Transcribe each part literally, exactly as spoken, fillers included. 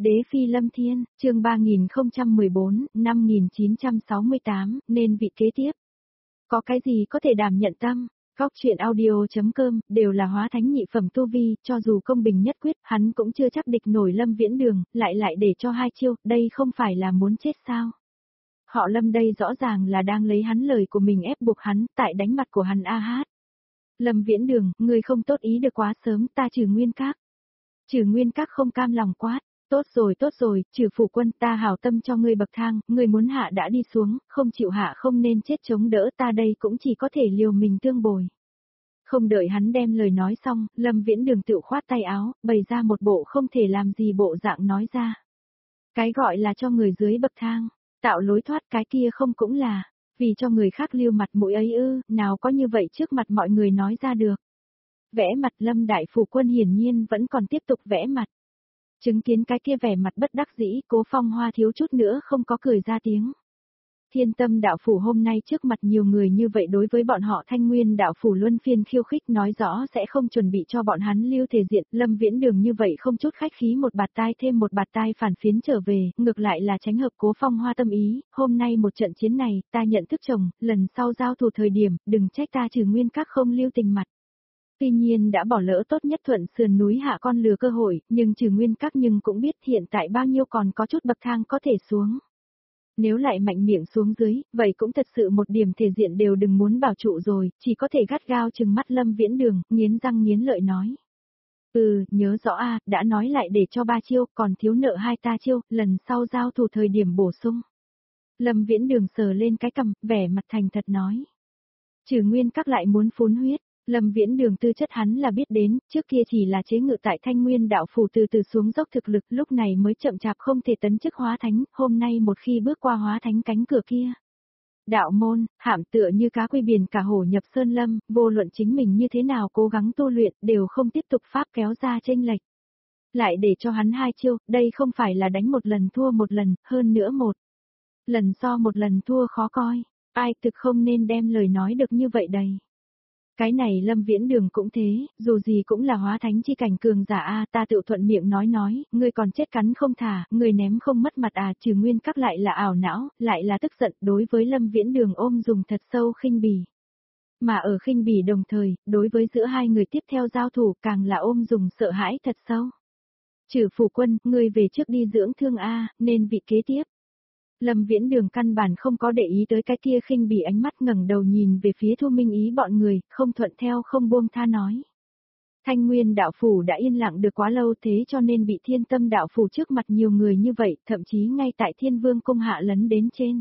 Đế phi Lâm Thiên, chương ba nghìn không trăm mười bốn, năm nghìn chín trăm sáu mươi tám, nên vị kế tiếp. Có cái gì có thể đảm nhận tâm? Góc truyện audio.com, đều là hóa thánh nhị phẩm tu vi, cho dù công bình nhất quyết, hắn cũng chưa chắc địch nổi Lâm Viễn Đường, lại lại để cho hai chiêu, đây không phải là muốn chết sao? Họ Lâm đây rõ ràng là đang lấy hắn lời của mình ép buộc hắn, tại đánh mặt của hắn a hát. Lâm Viễn Đường, người không tốt ý được quá sớm, ta trừ nguyên các. Trừ nguyên các không cam lòng quát. Tốt rồi tốt rồi, trừ phủ quân, ta hảo tâm cho ngươi bậc thang, ngươi muốn hạ đã đi xuống, không chịu hạ không nên chết chống đỡ, ta đây cũng chỉ có thể liều mình tương bồi. Không đợi hắn đem lời nói xong, Lâm Viễn Đường tự khoát tay áo, bày ra một bộ không thể làm gì bộ dạng nói ra. Cái gọi là cho người dưới bậc thang, tạo lối thoát, cái kia không cũng là, vì cho người khác lưu mặt mũi ấy ư, nào có như vậy trước mặt mọi người nói ra được. Vẽ mặt Lâm đại phủ quân hiển nhiên vẫn còn tiếp tục vẽ mặt. Chứng kiến cái kia vẻ mặt bất đắc dĩ, Cố Phong Hoa thiếu chút nữa không có cười ra tiếng. Thiên Tâm đạo phủ hôm nay trước mặt nhiều người như vậy đối với bọn họ Thanh Nguyên đạo phủ luân phiên khiêu khích, nói rõ sẽ không chuẩn bị cho bọn hắn lưu thể diện, Lâm Viễn Đường như vậy không chút khách khí một bạt tai thêm một bạt tai phản phiến trở về, ngược lại là tránh hợp Cố Phong Hoa tâm ý, hôm nay một trận chiến này, ta nhận thức chồng, lần sau giao thủ thời điểm, đừng trách ta trừ nguyên các không lưu tình mặt. Tuy nhiên đã bỏ lỡ tốt nhất thuận sườn núi hạ con lừa cơ hội, nhưng trừ nguyên các nhưng cũng biết hiện tại bao nhiêu còn có chút bậc thang có thể xuống. Nếu lại mạnh miệng xuống dưới, vậy cũng thật sự một điểm thể diện đều đừng muốn bảo trụ rồi, chỉ có thể gắt gao chừng mắt Lâm Viễn Đường, nghiến răng nghiến lợi nói. Ừ, nhớ rõ a, đã nói lại để cho ba chiêu, còn thiếu nợ hai ta chiêu, lần sau giao thủ thời điểm bổ sung. Lâm Viễn Đường sờ lên cái cằm, vẻ mặt thành thật nói. Trừ nguyên các lại muốn phun huyết. Lâm Viễn Đường tư chất hắn là biết đến, trước kia chỉ là chế ngự tại Thanh Nguyên đạo phủ từ từ xuống dốc thực lực, lúc này mới chậm chạp không thể tấn chức hóa thánh, hôm nay một khi bước qua hóa thánh cánh cửa kia. Đạo môn, hàm tựa như cá quy biển cả hổ nhập sơn lâm, vô luận chính mình như thế nào cố gắng tu luyện, đều không tiếp tục pháp kéo ra chênh lệch. Lại để cho hắn hai chiêu, đây không phải là đánh một lần thua một lần, hơn nữa một lần so một lần thua khó coi, ai thực không nên đem lời nói được như vậy đầy. Cái này Lâm Viễn Đường cũng thế, dù gì cũng là hóa thánh chi cảnh cường giả a, ta tự thuận miệng nói nói, ngươi còn chết cắn không thả, ngươi ném không mất mặt à, trừ nguyên các lại là ảo não, lại là tức giận, đối với Lâm Viễn Đường ôm dùng thật sâu khinh bỉ. Mà ở khinh bỉ đồng thời, đối với giữa hai người tiếp theo giao thủ càng là ôm dùng sợ hãi thật sâu. Trừ phủ quân, ngươi về trước đi dưỡng thương a, nên vị kế tiếp. Lâm Viễn Đường căn bản không có để ý tới cái kia khinh bỉ ánh mắt, ngẩng đầu nhìn về phía Thu Minh Ý bọn người, không thuận theo không buông tha nói. Thanh Nguyên đạo phủ đã yên lặng được quá lâu, thế cho nên bị Thiên Tâm đạo phủ trước mặt nhiều người như vậy, thậm chí ngay tại Thiên Vương cung hạ lấn đến trên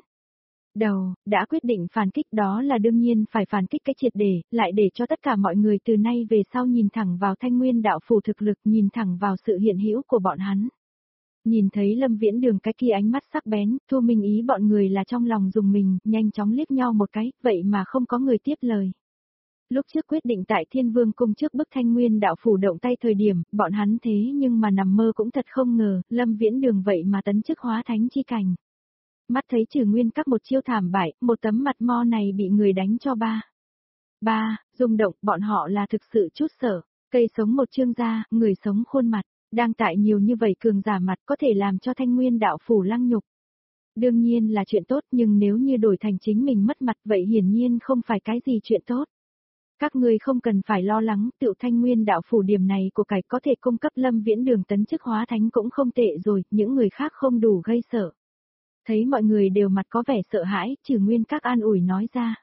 đầu, đã quyết định phản kích, đó là đương nhiên phải phản kích cái triệt để, lại để cho tất cả mọi người từ nay về sau nhìn thẳng vào Thanh Nguyên đạo phủ thực lực, nhìn thẳng vào sự hiện hữu của bọn hắn. Nhìn thấy Lâm Viễn Đường cái kia ánh mắt sắc bén, Thu Minh Ý bọn người là trong lòng dùng mình, nhanh chóng liếc nhau một cái, vậy mà không có người tiếp lời. Lúc trước quyết định tại Thiên Vương cung trước bức Thanh Nguyên đạo phủ động tay thời điểm, bọn hắn thế nhưng mà nằm mơ cũng thật không ngờ, Lâm Viễn Đường vậy mà tấn chức hóa thánh chi cảnh. Mắt thấy trừ nguyên các một chiêu thảm bại, một tấm mặt mo này bị người đánh cho ba. Ba, rung động, bọn họ là thực sự chút sợ, cây sống một chương da, người sống khuôn mặt. Đang tại nhiều như vậy cường giả mặt có thể làm cho Thanh Nguyên đạo phủ lăng nhục. Đương nhiên là chuyện tốt, nhưng nếu như đổi thành chính mình mất mặt vậy hiển nhiên không phải cái gì chuyện tốt. Các ngươi không cần phải lo lắng, tự Thanh Nguyên đạo phủ điểm này của cải có thể cung cấp Lâm Viễn Đường tấn chức hóa thánh cũng không tệ rồi, những người khác không đủ gây sợ. Thấy mọi người đều mặt có vẻ sợ hãi, trừ nguyên các an ủi nói ra.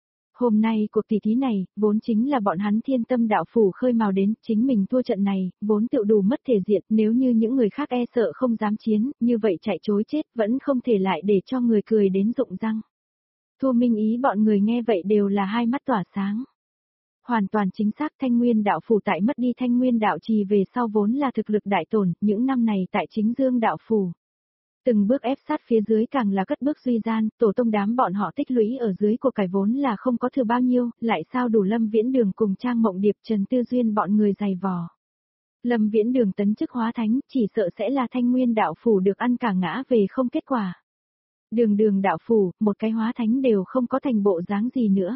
Hôm nay cuộc tỷ thí này, vốn chính là bọn hắn Thiên Tâm đạo phủ khơi mào đến, chính mình thua trận này, vốn tự đủ mất thể diện, nếu như những người khác e sợ không dám chiến, như vậy chạy chối chết vẫn không thể lại để cho người cười đến rụng răng. Thu Minh Ý bọn người nghe vậy đều là hai mắt tỏa sáng. Hoàn toàn chính xác, Thanh Nguyên đạo phủ tại mất đi Thanh Nguyên đạo trì về sau vốn là thực lực đại tổn, những năm này tại Chính Dương đạo phủ. Từng bước ép sát phía dưới càng là cất bước duy gian, tổ tông đám bọn họ tích lũy ở dưới của cải vốn là không có thừa bao nhiêu, lại sao đủ Lâm Viễn Đường cùng Trang Mộng Điệp Trần Tư Duyên bọn người dày vò. Lâm Viễn Đường tấn chức hóa thánh, chỉ sợ sẽ là Thanh Nguyên đạo phủ được ăn cả ngã về không kết quả. Đường đường đạo phủ, một cái hóa thánh đều không có thành bộ dáng gì nữa.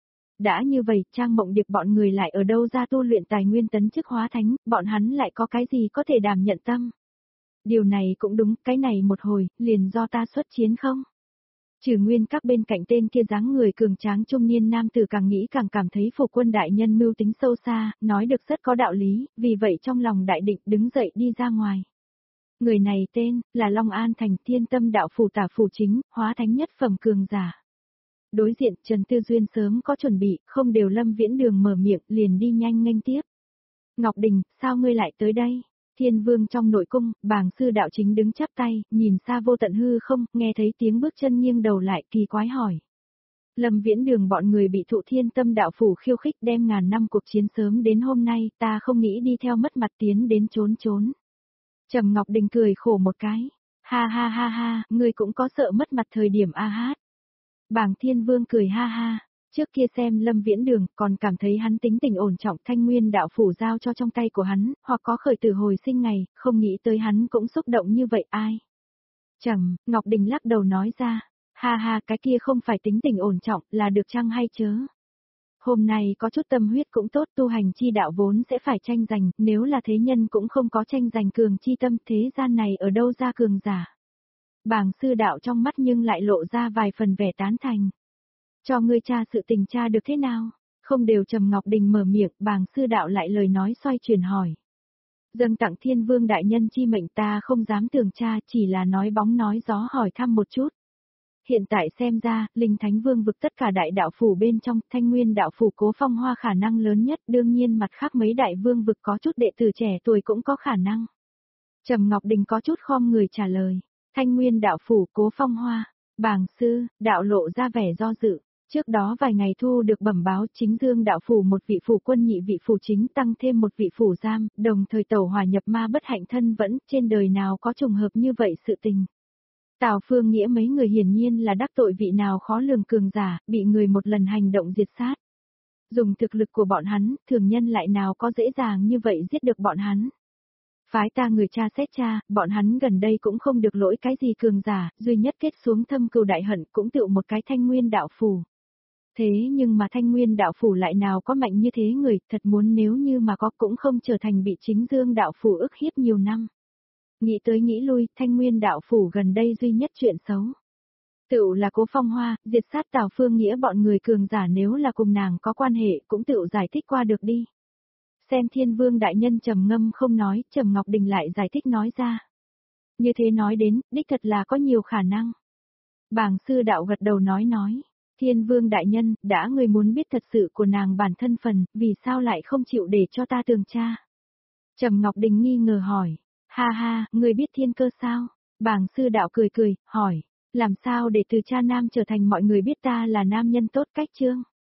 Đã như vậy, Trang Mộng Điệp bọn người lại ở đâu ra tu luyện tài nguyên tấn chức hóa thánh, bọn hắn lại có cái gì có thể đảm nhận tâm. Điều này cũng đúng, cái này một hồi, liền do ta xuất chiến không? Trừ Nguyên Các bên cạnh tên kia dáng người cường tráng trung niên nam tử càng nghĩ càng cảm thấy Phủ Quân đại nhân mưu tính sâu xa, nói được rất có đạo lý, vì vậy trong lòng đại định đứng dậy đi ra ngoài. Người này tên là Long An Thành Thiên Tâm Đạo Phủ Tả Phủ Chính, hóa thánh nhất phẩm cường giả. Đối diện Trần Tư Duyên sớm có chuẩn bị, không đều Lâm Viễn Đường mở miệng liền đi nhanh nghênh tiếp. Ngọc Đình, sao ngươi lại tới đây? Thiên Vương trong nội cung, bàng sư đạo chính đứng chắp tay, nhìn xa vô tận hư không, nghe thấy tiếng bước chân nghiêng đầu lại kỳ quái hỏi. Lâm Viễn Đường bọn người bị thụ Thiên Tâm Đạo Phủ khiêu khích đem ngàn năm cuộc chiến sớm đến hôm nay, ta không nghĩ đi theo mất mặt tiến đến trốn trốn. Trầm Ngọc Đình cười khổ một cái. Ha ha ha ha, ngươi cũng có sợ mất mặt thời điểm a hát. Bàng Thiên Vương cười ha ha. Trước kia xem Lâm Viễn Đường còn cảm thấy hắn tính tình ổn trọng Thanh Nguyên Đạo Phủ giao cho trong tay của hắn, hoặc có khởi tử hồi sinh ngày, không nghĩ tới hắn cũng xúc động như vậy ai. Trầm, Ngọc Đình lắc đầu nói ra, ha ha cái kia không phải tính tình ổn trọng là được chăng hay chớ. Hôm nay có chút tâm huyết cũng tốt, tu hành chi đạo vốn sẽ phải tranh giành, nếu là thế nhân cũng không có tranh giành cường chi tâm, thế gian này ở đâu ra cường giả. Bàng sư đạo trong mắt nhưng lại lộ ra vài phần vẻ tán thành. Cho ngươi cha sự tình cha được thế nào? Không đều Trầm Ngọc Đình mở miệng, bàng sư đạo lại lời nói xoay chuyển hỏi. Dâng tặng Thiên Vương đại nhân chi mệnh ta không dám tường cha, chỉ là nói bóng nói gió hỏi thăm một chút. Hiện tại xem ra, Linh Thánh Vương vực tất cả đại đạo phủ bên trong, Thanh Nguyên đạo phủ Cố Phong Hoa khả năng lớn nhất, đương nhiên mặt khác mấy đại vương vực có chút đệ tử trẻ tuổi cũng có khả năng. Trầm Ngọc Đình có chút khom người trả lời, Thanh Nguyên đạo phủ Cố Phong Hoa, bàng sư, đạo lộ ra vẻ do dự. Trước đó vài ngày thu được bẩm báo chính dương đạo phủ một vị phủ quân nhị vị phủ chính tăng thêm một vị phủ giam, đồng thời tẩu hỏa nhập ma bất hạnh thân vẫn, trên đời nào có trùng hợp như vậy sự tình. Tào Phương Nghĩa mấy người hiển nhiên là đắc tội vị nào khó lường cường giả, bị người một lần hành động diệt sát. Dùng thực lực của bọn hắn, thường nhân lại nào có dễ dàng như vậy giết được bọn hắn. Phái ta người cha xét cha, bọn hắn gần đây cũng không được lỗi cái gì cường giả, duy nhất kết xuống thâm cừu đại hận cũng tựu một cái Thanh Nguyên đạo phủ. Thế nhưng mà Thanh Nguyên đạo phủ lại nào có mạnh như thế người, thật muốn nếu như mà có cũng không trở thành bị chính dương đạo phủ ức hiếp nhiều năm. Nghĩ tới nghĩ lui, Thanh Nguyên đạo phủ gần đây duy nhất chuyện xấu. Tựu là Cố Phong Hoa, diệt sát Tào Phương Nghĩa bọn người cường giả nếu là cùng nàng có quan hệ cũng tựu giải thích qua được đi. Xem Thiên Vương đại nhân trầm ngâm không nói, Trầm Ngọc Đình lại giải thích nói ra. Như thế nói đến, đích thật là có nhiều khả năng. Bàng sư đạo gật đầu nói nói. Thiên Vương đại nhân, đã người muốn biết thật sự của nàng bản thân phần, vì sao lại không chịu để cho ta tường tra? Trầm Ngọc Đình nghi ngờ hỏi, ha ha, người biết thiên cơ sao? Bàng sư đạo cười cười, hỏi, làm sao để từ cha nam trở thành mọi người biết ta là nam nhân tốt cách chương?